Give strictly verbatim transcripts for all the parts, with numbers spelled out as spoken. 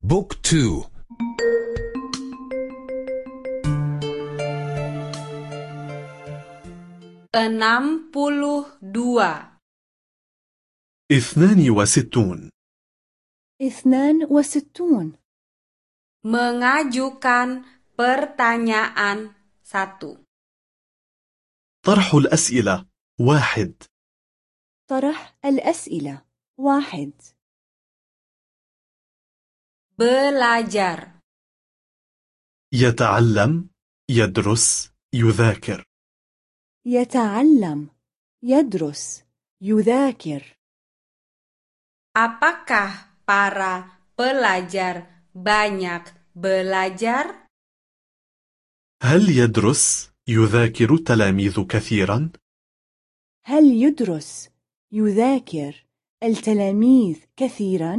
بوك تو. enam puluh dua. اثنان وستون. اثنان وستون. Mengajukan pertanyaan satu. طرح الأسئلة واحد. طرح الأسئلة واحد. Belajar. يتعلم، يدرس، يذاكر. يتعلم، يدرس، يذاكر. Apakah para pelajar banyak belajar? هل يدرس، يذاكر التلاميذ كثيرا؟ هل يدرس، يذاكر التلاميذ كثيرا؟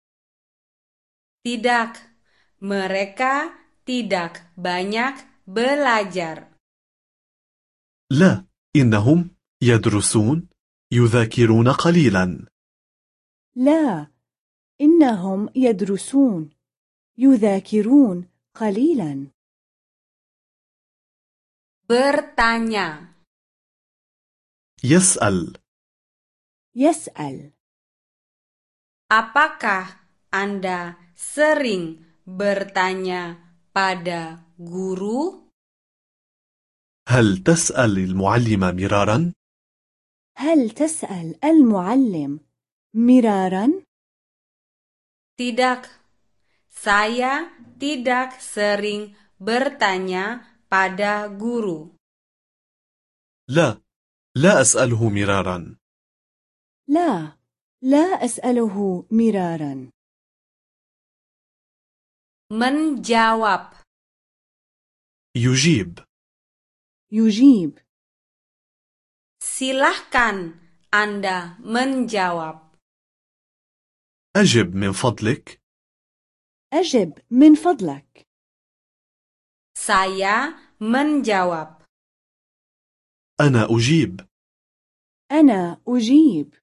Tidak. Mereka tidak banyak belajar. لا، إنهم يدرسون، يذاكرون قليلا. لا، إنهم يدرسون، يذاكرون قليلا. Bertanya. يسأل. يسأل. Apakah Anda sering bertanya pada guru? هل تسأل المعلم مرارا؟ هل تسأل المعلم مرارا؟ Tidak. Saya tidak sering bertanya pada guru. لا، لا أسأله مرارا. لا، لا أسأله مرارا. Menjawab. يجيب. يجيب. Silahkan Anda menjawab. أجب من فضلك. أجب من فضلك. Saya menjawab. أنا أجيب. أنا أجيب.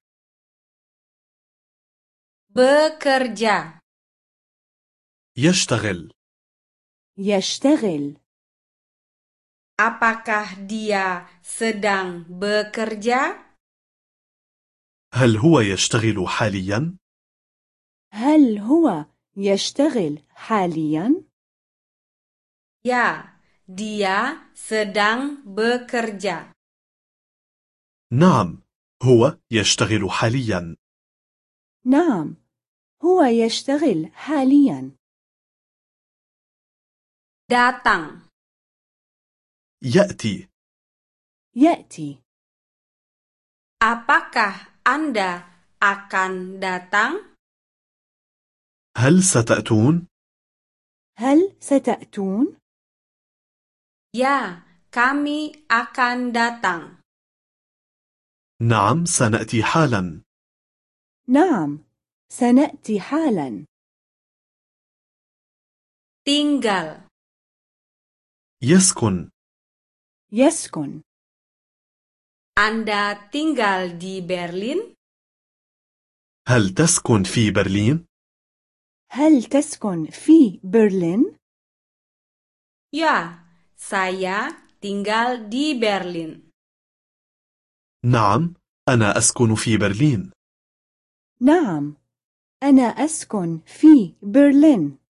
Bekerja. يشتغل. يشتغل. Apakah dia sedang bekerja? هل هو يشتغل حاليا؟ هل هو يشتغل حاليا؟ Ya, dia sedang bekerja. نعم، هو يشتغل حاليا. نعم، هو يشتغل حاليا. Datang. يأتي. يأتي. Apakah Anda akan datang? هل ستأتون؟ هل ستأتون؟ Ya, kami akan datang. نعم، سنأتي حالا. نعم، سنأتي حالا. Tinggal. يسكن. يسكن. Anda tinggal di Berlin? هل تسكن في برلين؟ هل تسكن في برلين؟ Ya, saya tinggal di Berlin. نعم، أنا أسكن في برلين. نعم، أنا أسكن في برلين.